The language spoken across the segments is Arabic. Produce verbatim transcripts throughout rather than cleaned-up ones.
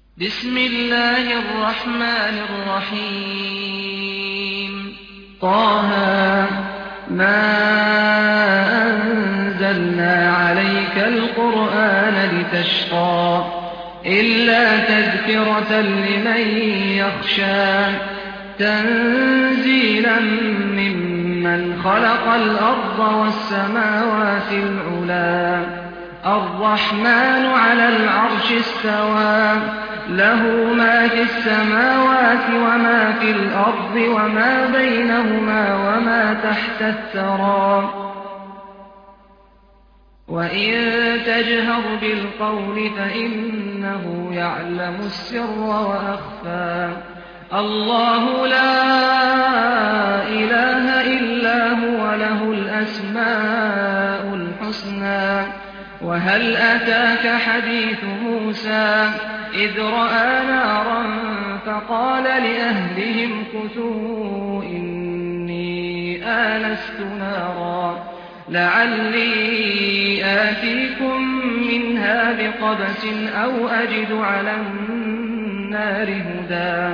بسم الله الرحمن الرحيم طه ما أنزلنا عليك القرآن لتشقى إلا تذكرة لمن يخشى تنزيلا ممن خلق الأرض والسماوات العلى الرحمن على العرش استوى له ما في السماوات وما في الأرض وما بينهما وما تحت الثرى وإن تجهر بالقول فإنه يعلم السر وأخفى الله لا إله إلا هو له الأسماء الحسنى وهل أتاك حديث موسى إذ رأى نارا فقال لأهلهم كثوا إني آنست نارا لعلي آتيكم منها بقبس أو أجد على النار هدى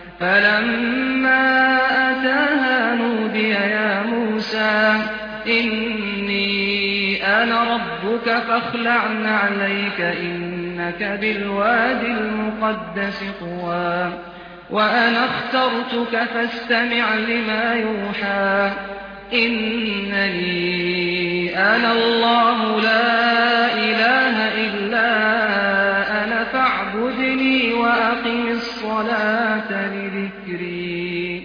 فلما أتاها نودي يا موسى إني أنا ربك فاخلع نعليك إنك بالوادي المقدس طوى وأنا اخترتك فاستمع لما يوحى إنني أنا الله لا إله إلا أنا فاعبدني وأقم الصلاة لذكري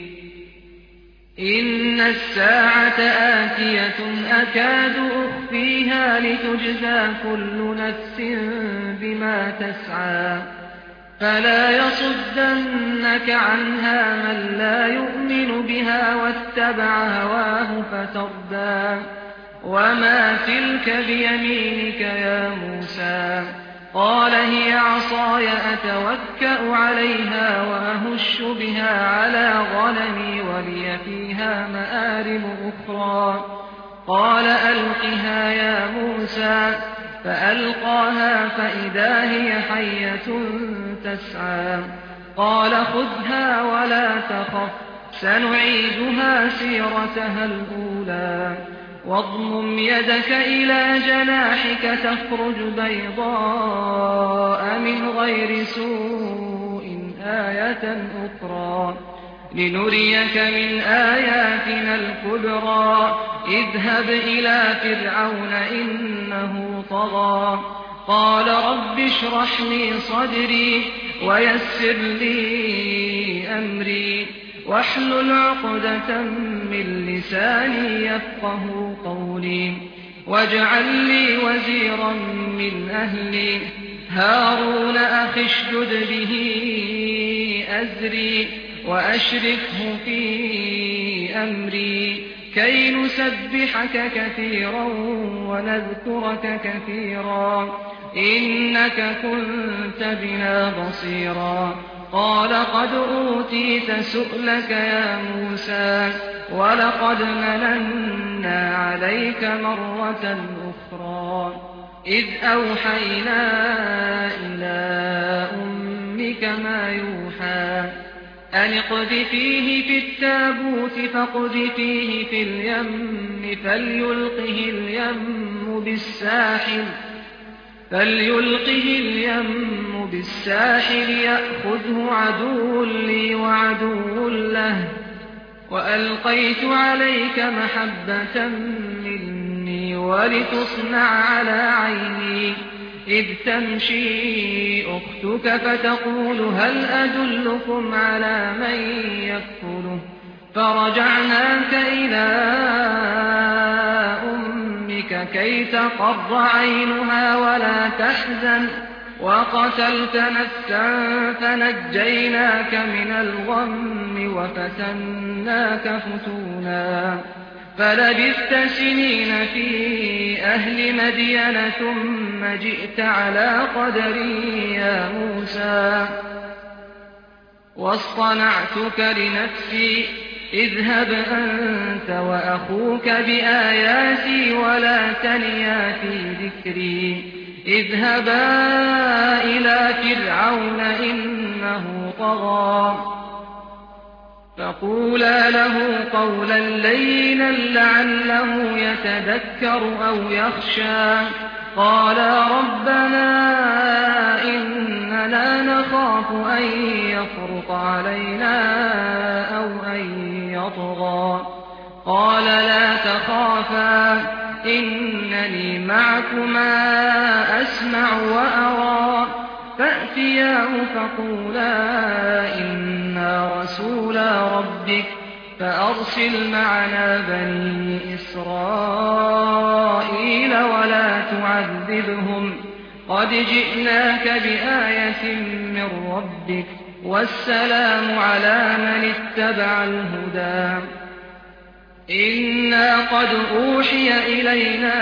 إن الساعة آتية أكاد أخفيها لتجزى كل نفس بما تسعى فلا يصدنك عنها من لا يؤمن بها واتبع هواه فتردى وما تلك بيمينك يا موسى قال هي عصاي أتوكأ عليها وأهش بها على غنمي ولي فيها مآرب أخرى قال ألقها يا موسى فألقاها فإذا هي حية تسعى قال خذها ولا تخف سنعيدها سيرتها الأولى واضمم يدك إلى جناحك تخرج بيضاء من غير سوء آية أخرى لنريك من آياتنا الكبرى اذهب إلى فرعون إنه طغى قال رب اشرح لي صدري ويسر لي أمري واحلل عقدة من لساني يفقه قولي واجعل لي وزيرا من أهلي هارون أخي اشدد به أزري وأشركه في أمري كي نسبحك كثيرا ونذكرك كثيرا إنك كنت بنا بصيرا قال قد أوتيت سؤلك يا موسى ولقد مننا عليك مرة أخرى إذ أوحينا إلى أمك ما يوحى أن اقذفيه في التابوت فاقذفيه في اليم فليلقه اليم بالساحل فليلقه اليم بالساحل يأخذه عدو لي وعدو له وألقيت عليك محبة مني ولتصنع على عيني إذ تمشي أختك فتقول هل أدلكم على من يكفله فرجعناك إلى أمك كي تقر عينها ولا تحزن وقتلت نفسا فنجيناك من الغم وفتناك فتونا فلبثت سنين في أهل مدين ثم جئت على قدري يا موسى واصطنعتك لنفسي اذهب أنت وأخوك بآياتي ولا تنيا في ذكري اذهبا إلى فرعون إنه طغى فقولا له قولا لينا لعله يتذكر أو يخشى قالا ربنا إننا نخاف أن يفرط علينا أو أن يطغى قال لا تخافا إنني معكما أسمع وأرى فأتياه فقولا إنا رسولا ربك فأرسل معنا بني إسرائيل ولا تعذبهم قد جئناك بآية من ربك والسلام على من اتبع الهدى إنا قد أوحي إلينا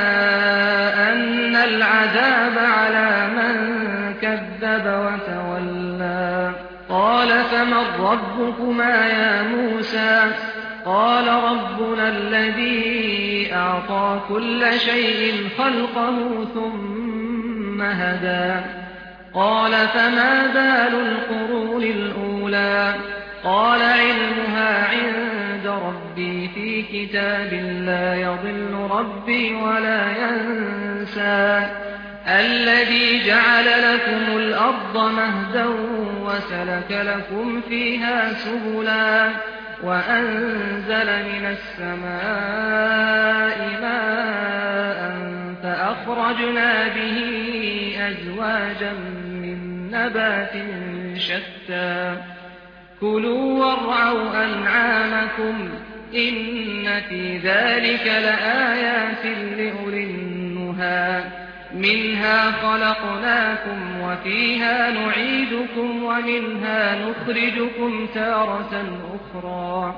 أن العذاب على من كذب وتولى قال فمن ربكما يا موسى قال ربنا الذي أعطى كل شيء خلقه ثم هدى قال فما بال القرون الأولى قال علمها عند ربي في كتاب لا يضل ربي ولا ينسى الذي جعل لكم الأرض مهدا وسلك لكم فيها سبلا وأنزل من السماء ماء فأخرجنا به أزواجا من نبات شتى كلوا وارعوا أنعامكم إن في ذلك لآيات لأولي النهى منها خلقناكم وفيها نعيدكم ومنها نخرجكم تارة أخرى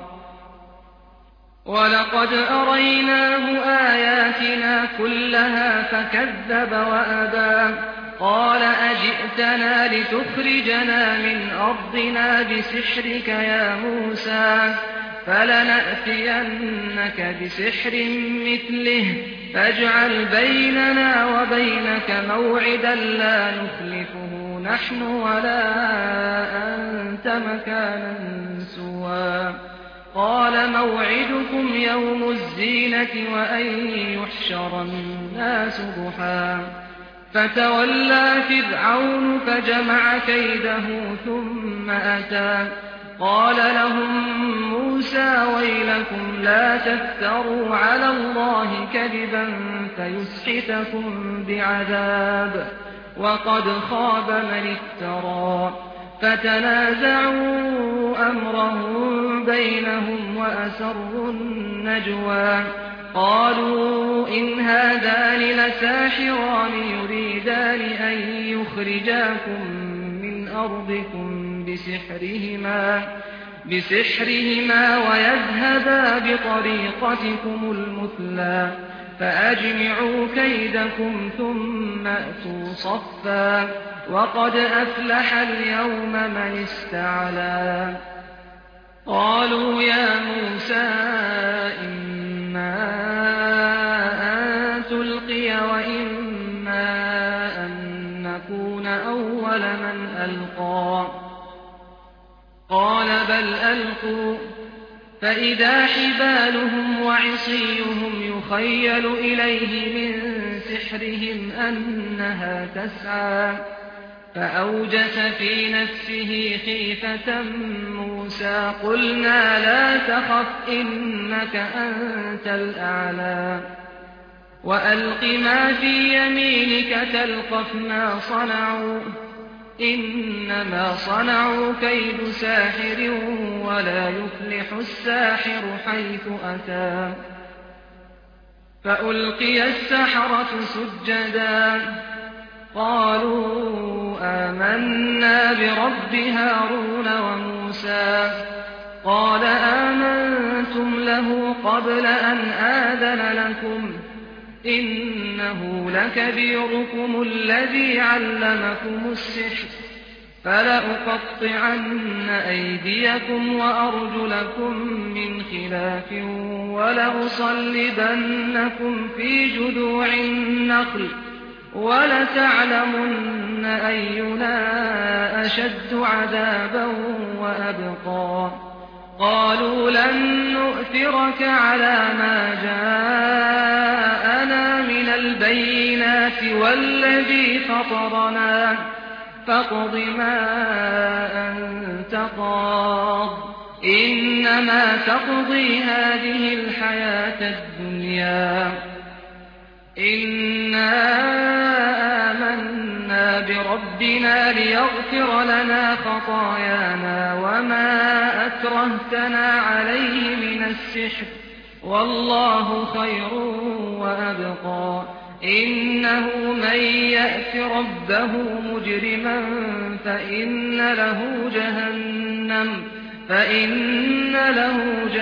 ولقد أريناه آياتنا كلها فكذب وأبى قال أجئتنا لتخرجنا من أرضنا بسحرك يا موسى فلنأتينك بسحر مثله فاجعل بيننا وبينك موعدا لا نخلفه نحن ولا أنت مكانا سوى قال موعدكم يوم الزينة وأن يحشر الناس ضحى فتولى فرعون فجمع كيده ثم أتى قال لهم موسى ويلكم لا تفتروا على الله كذبا فيسحتكم بعذاب وقد خاب من افترى فتنازعوا أمرهم بينهم وأسروا النجوى قالوا إن هذان لساحران يريدان أن يخرجاكم من أرضكم بسحرهما, بسحرهما ويذهبا بطريقتكم المثلى فأجمعوا كيدكم ثم أتوا صفا وقد أفلح اليوم من استعلى قالوا يا موسى إما أن تلقي وإما أن نكون أول من ألقى قال بل ألقوا فإذا حبالهم وعصيهم يخيل إليه من سحرهم أنها تسعى فأوجس في نفسه خيفة موسى قلنا لا تخف إنك أنت الأعلى وألق ما في يمينك تلقف ما صنعوا إنما صنعوا كيد ساحر ولا يفلح الساحر حيث أتى فألقي السحرة سجدا قالوا آمنا برب هارون وموسى قال آمنتم له قبل أن آذن لكم إنه لكبيركم الذي علمكم السحر فلأقطعن أيديكم وأرجلكم من خلاف ولأصلبنكم في جذوع النخل وَلَتَعْلَمُنَّ أَيُّنَا أَشَدُّ عَذَابًا وَأَبْقَىٰ قَالُوا لَن نُّؤْثِرَكَ عَلَىٰ مَا جَاءَنَا مِنَ الْبَيِّنَاتِ وَالَّذِي فَطَرَنَا فَاقْضِ مَا أَنتَ قَاضٍ إِنَّمَا تَقْضِي هَٰذِهِ الْحَيَاةَ الدُّنْيَا إِنَّا آمَنَّا بِرَبِّنَا لِيَغْفِرَ لَنَا خَطَايَانَا وَمَا أَكْرَهْتَنَا عَلَيْهِ مِنَ السِّحْرِ ۗ وَاللَّهُ خَيْرٌ وَأَبْقَىٰ إِنَّهُ مَن يَأْتِ رَبَّهُ مُجْرِمًا فَإِنَّ لَهُ جَهَنَّمَ فَإِنَّ لَهُ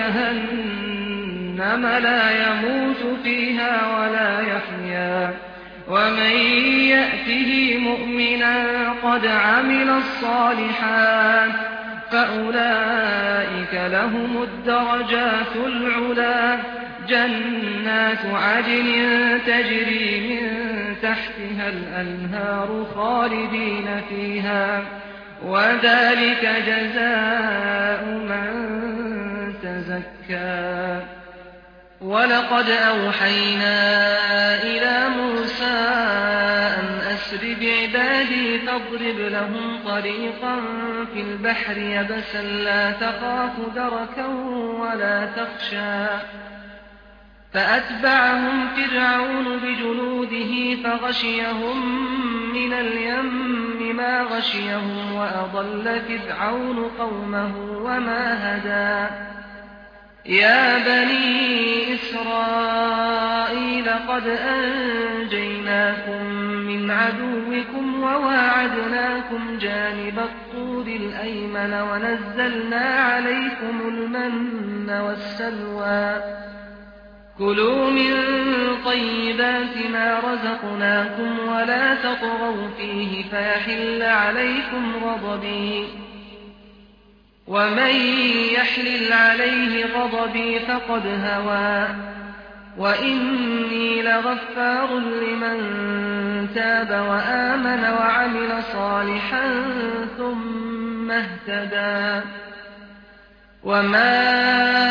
جَهَنَّمَ لَا يَمُوتُ فِيهَا وَلَا يَحْيَىٰ وَمَن يَأْتِهِ مُؤْمِنًا قَدْ عَمِلَ الصَّالِحَاتِ فَأُولَٰئِكَ لَهُمُ الدَّرَجَاتُ الْعُلَىٰ جَنَّاتُ عَدْنٍ تَجْرِي مِن تَحْتِهَا الْأَنْهَارُ خَالِدِينَ فِيهَا ۚ وَذَٰلِكَ جَزَاءُ مَن تَزَكَّىٰ وَلَقَدْ أَوْحَيْنَا إِلَىٰ مُوسَىٰ أَنْ أَسْرِ بِعِبَادِي فاضْرِبْ لَهُمْ طَرِيقًا فِي الْبَحْرِ يَبَسًا لَّا تَخَافُ دَرَكًا وَلَا تَخْشَىٰ فَأَتْبَعَهُمْ فِرْعَوْنُ بِجُنُودِهِ فَغَشِيَهُم مِّنَ الْيَمِّ مَا غَشِيَهُمْ وَأَضَلَّ فِرْعَوْنُ قَوْمَهُ وَمَا هَدَىٰ يَا بَنِي إِسْرَائِيلَ قَدْ أَنجَيْنَاكُم مِّنْ عَدُوِّكُمْ وَوَاعَدْنَاكُمْ جَانِبَ الطُّورِ الْأَيْمَنَ وَنَزَّلْنَا عَلَيْكُمُ الْمَنَّ وَالسَّلْوَىٰ ۖ كُلُوا مِن طَيِّبَاتِ مَا رَزَقْنَاكُمْ وَلَا تَطْغَوْا فِيهِ فَيَحِلَّ عَلَيْكُمْ غَضَبِي ۖ وَمَن يَحْلِلْ عَلَيْهِ غَضَبِي فَقَدْ هَوَىٰ وَإِنِّي لَغَفَّارٌ لِّمَن تَابَ وَآمَنَ وَعَمِلَ صَالِحًا ثُمَّ اهْتَدَىٰ وَمَا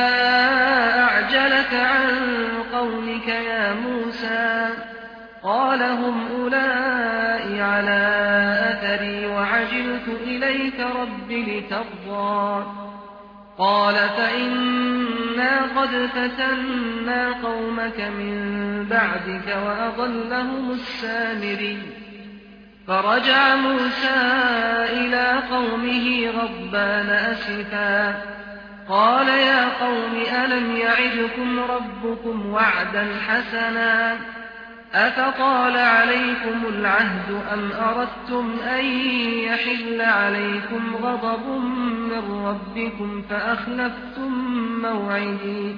أَعْجَلَكَ عَن قَوْمِكَ يَا مُوسَىٰ قَالَ هُمْ أُولَاءِ عَلَىٰ أَثَرِي وَعَجِلْتُ إِلَيْكَ رَبِّ لِتَرْضَىٰ قَالَ فَإِنَّا قَدْ فَتَنَّا قَوْمَكَ مِن بَعْدِكَ وَأَضَلَّهُمُ السَّامِرِيُّ فَرَجَعَ مُوسَىٰ إِلَىٰ قَوْمِهِ غَضْبَانَ أَسِفًا قَالَ يَا قَوْمِ أَلَمْ يَعِدْكُمْ رَبُّكُمْ وَعْدًا حَسَنًا أَفَطَالَ عَلَيْكُمُ الْعَهْدُ أَمْ أَرَدتُّمْ أَن يَحِلَّ عَلَيْكُمْ غَضَبٌ مِّن رَّبِّكُمْ فَأَخْلَفْتُم مَّوْعِدِي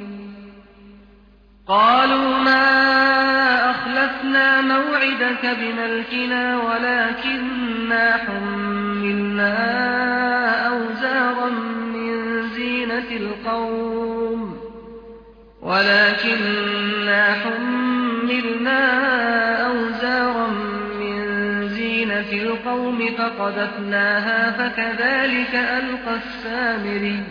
قَالُوا مَا أَخْلَفْنَا مَوْعِدَكَ بِمَلْكِنَا وَلَٰكِنَّا حُمِّلْنَا أَوْزَارًا مِّن زِينَةِ الْقَوْمِ ولكننا حملنا أوزارا من زينة القوم فقذفناها فكذلك ألقى السامري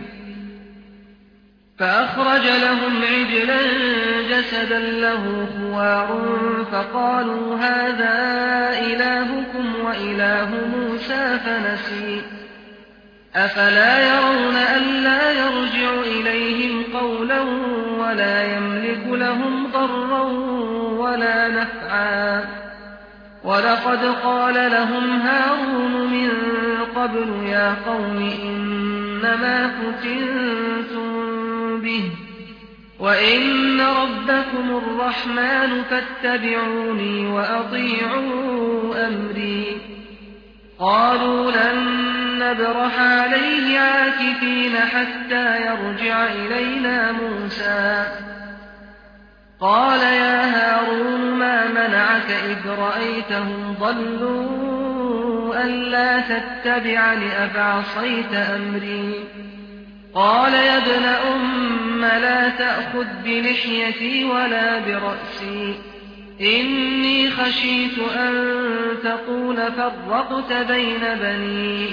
فأخرج لهم عجلا جسدا له خوار فقالوا هذا إلهكم وإله موسى فنسي أفلا يرون ألا يرجع إليهم قولا ولا يملك لهم ضرا ولا نفعا ولقد قال لهم هارون من قبل يا قوم إنما فتنتم به وإن ربكم الرحمن فاتبعوني وأطيعوا أمري قالوا لن نبرح عليه عاكفين حتى يرجع إلينا موسى قال يا هارون ما منعك إذ رأيتهم ضلوا ألا تتبعني أفعصيت أمري قال يا ابن أم لا تأخذ بلحيتي ولا برأسي إني خشيت أن تقول فرقت بين بني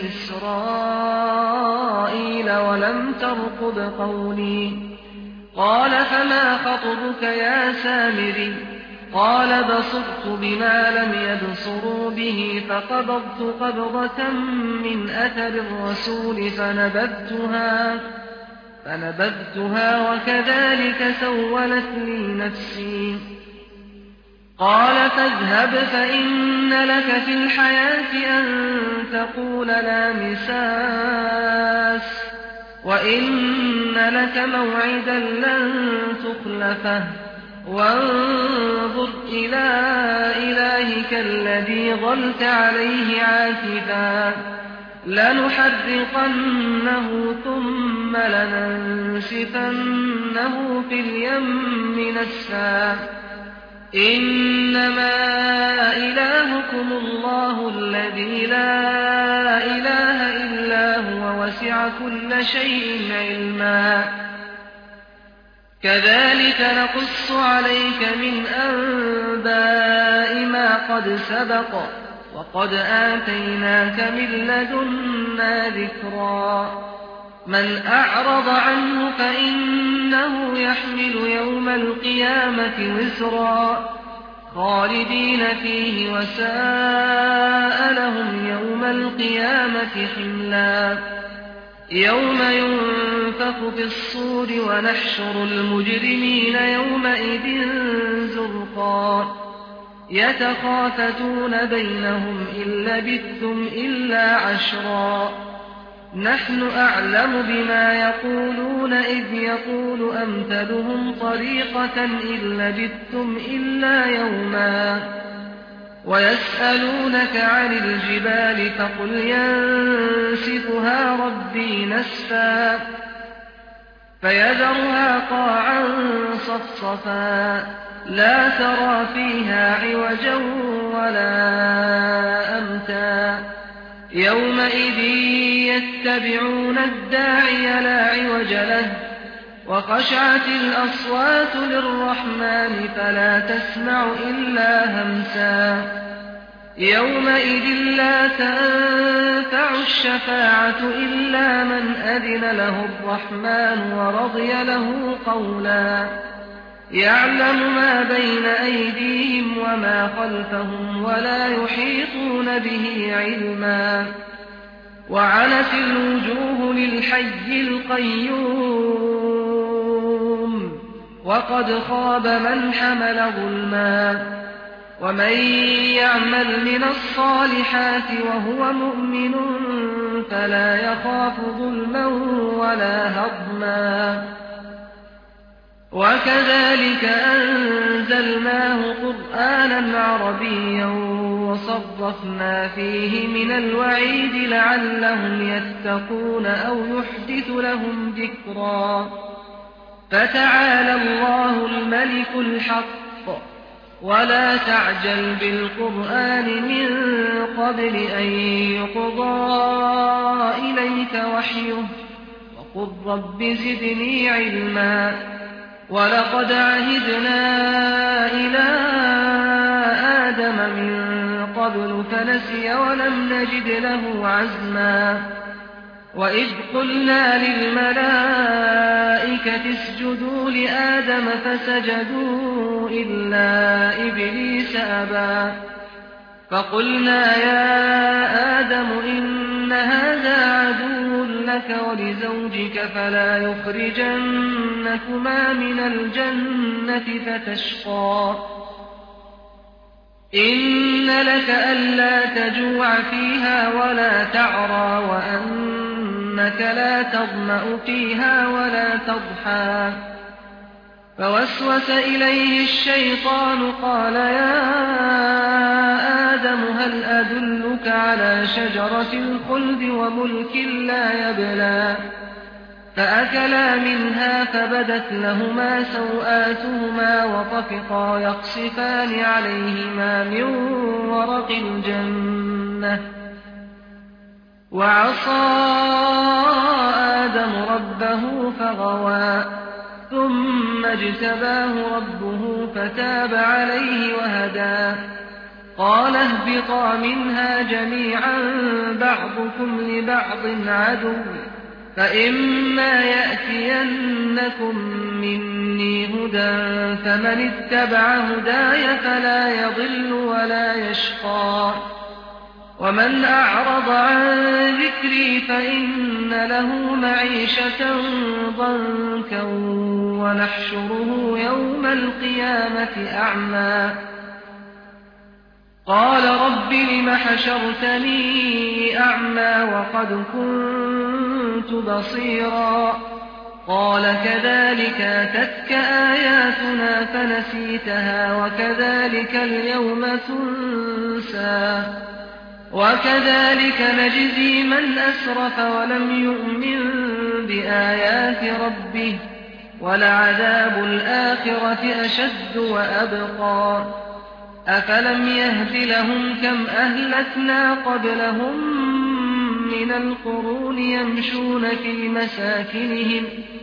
إسرائيل ولم ترقب قولي. قال فما خطبك يا سامري؟ قال بصرت بما لم يبصروا به فقبضت قبضة من أثر الرسول فنبذتها, فنبذتها وكذلك سولت لي نفسي. قال فاذهب فإن لك في الحياة أن تقول لا مساس وإن لك موعدا لن تخلفه وانظر إلى إلهك الذي ظلت عليه عاكفا لنحرقنه ثم لننسفنه في اليم نسفا إنما إلهكم الله الذي لا إله إلا هو وسع كل شيء علما كذلك نقص عليك من أنباء ما قد سبق وقد آتيناك من لدنا ذكرا من أعرض عنه فإنه يحمل يوم القيامة وزرا خالدين فيه وساء لهم يوم القيامة حملا يوم ينفخ في الصور ونحشر المجرمين يومئذ زرقا يتخافتون بينهم إن لبثتم إلا عشرا نحن أعلم بما يقولون إذ يقول أمثلهم طريقة إن لبثتم إلا يوما ويسألونك عن الجبال فقل ينسفها ربي نسفا فيذرها قاعا صفصفا لا ترى فيها عوجا ولا أمتا يومئذ يتبعون الداعي لا عوج له وخشعت الأصوات للرحمن فلا تسمع إلا همسا يومئذ لا تنفع الشفاعة إلا من أذن له الرحمن ورضي له قولا يعلم ما بين أيديهم وما خلفهم ولا يحيطون به علما وعنت الوجوه للحي القيوم وقد خاب من حمل ظلما ومن يعمل من الصالحات وهو مؤمن فلا يخاف ظلما ولا هضما وكذلك أنزلناه قرآنا عربيا وصرفنا فيه من الوعيد لعلهم يتقون أو يحدث لهم ذكرا فتعالى الله الملك الحق ولا تعجل بالقرآن من قبل أن يقضى إليك وحيه وقل رب زدني علما ولقد عهدنا إلى آدم من قبل فنسي ولم نجد له عزما وإذ قلنا للملائكة اسجدوا لآدم فسجدوا إلا إبليس أبى فقلنا يا آدم إن هذا عدو لك ولزوجك فلا يخرجنكما من الجنة فتشقى إن لك ألا تجوع فيها ولا تعرى وأنك لا تظمأ فيها ولا تضحى فوسوس إليه الشيطان قال يا آدم هل أدلك على شجرة الخلد وملك لا يبلى فأكلا منها فبدت لهما سوآتهما وطفقا يخصفان عليهما من ورق الجنة وعصى آدم ربه فغوى ثم اجتباه ربه فتاب عليه وهدى قال اهبطا منها جميعا بعضكم لبعض عدو فإما يأتينكم مني هدى فمن اتبع هداي فلا يضل ولا يشقى ومن أعرض عن ذكري فإن له معيشة ضنكا ونحشره يوم القيامة أعمى قال رب لم حشرتني أعمى وقد كنت بصيرا قال كذلك أتتك آياتنا فنسيتها وكذلك اليوم تنسى وكذلك نجزي من أسرف ولم يؤمن بآيات ربه ولعذاب الآخرة أشد وأبقى أفلم يهد لهم كم أهلكنا قبلهم من القرون يمشون في مساكنهم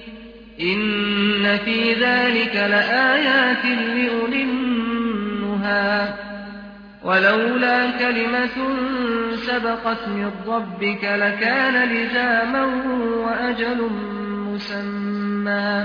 إن في ذلك لآيات لأولي النهى ولولا كلمة سبقت من ربك لكان لزاما وأجل مسمى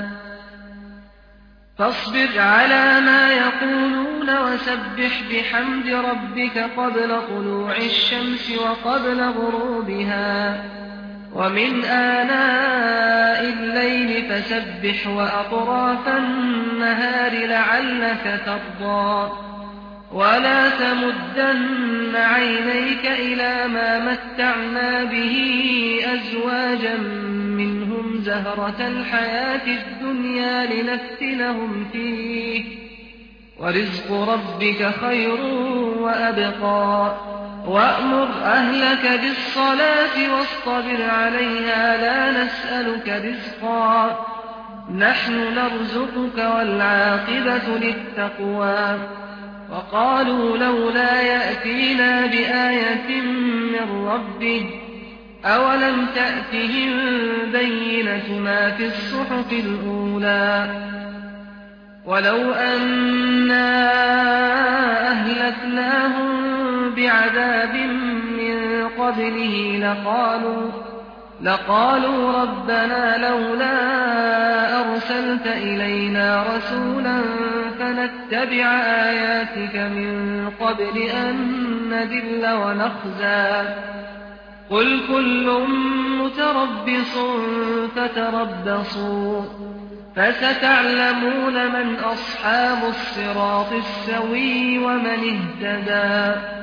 فاصبر على ما يقولون وسبح بحمد ربك قبل طلوع الشمس وقبل غروبها ومن آناء الليل فسبح وأطراف النهار لعلك ترضى ولا تمدن عينيك إلى ما متعنا به أزواجا منهم زهرة الحياة الدنيا لنفتنهم فيه ورزق ربك خير وأبقى وأمر أهلك بالصلاة واصطبر عليها لا نسألك رزقا نحن نرزقك والعاقبة للتقوى وقالوا لولا يأتينا بآية من ربه أولم تأتهم بينة ما في الصحف الأولى ولو أنا أهلكناهم بعذاب من قبله لقالوا لقالوا ربنا لولا أرسلت إلينا رسولا فنتبع آياتك من قبل أن نذل ونخزى قل كل متربص فتربصوا فستعلمون من أصحاب الصراط السوي ومن اهتدى